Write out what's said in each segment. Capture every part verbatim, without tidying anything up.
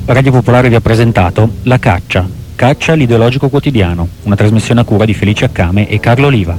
Radio Popolare vi ha presentato La Caccia, Caccia l'ideologico quotidiano, una trasmissione a cura di Felice Accame e Carlo Oliva.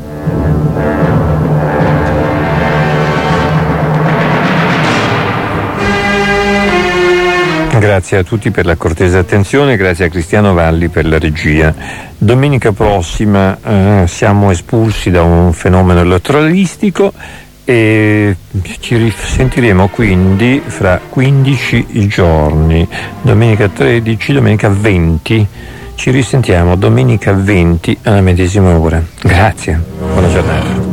Grazie a tutti per la cortese attenzione, grazie a Cristiano Valli per la regia. Domenica prossima eh, siamo espulsi da un fenomeno elettoralistico e ci risentiremo quindi fra quindici giorni, domenica tredici, domenica venti. Ci risentiamo domenica venti alla medesima ora. Grazie, buona giornata.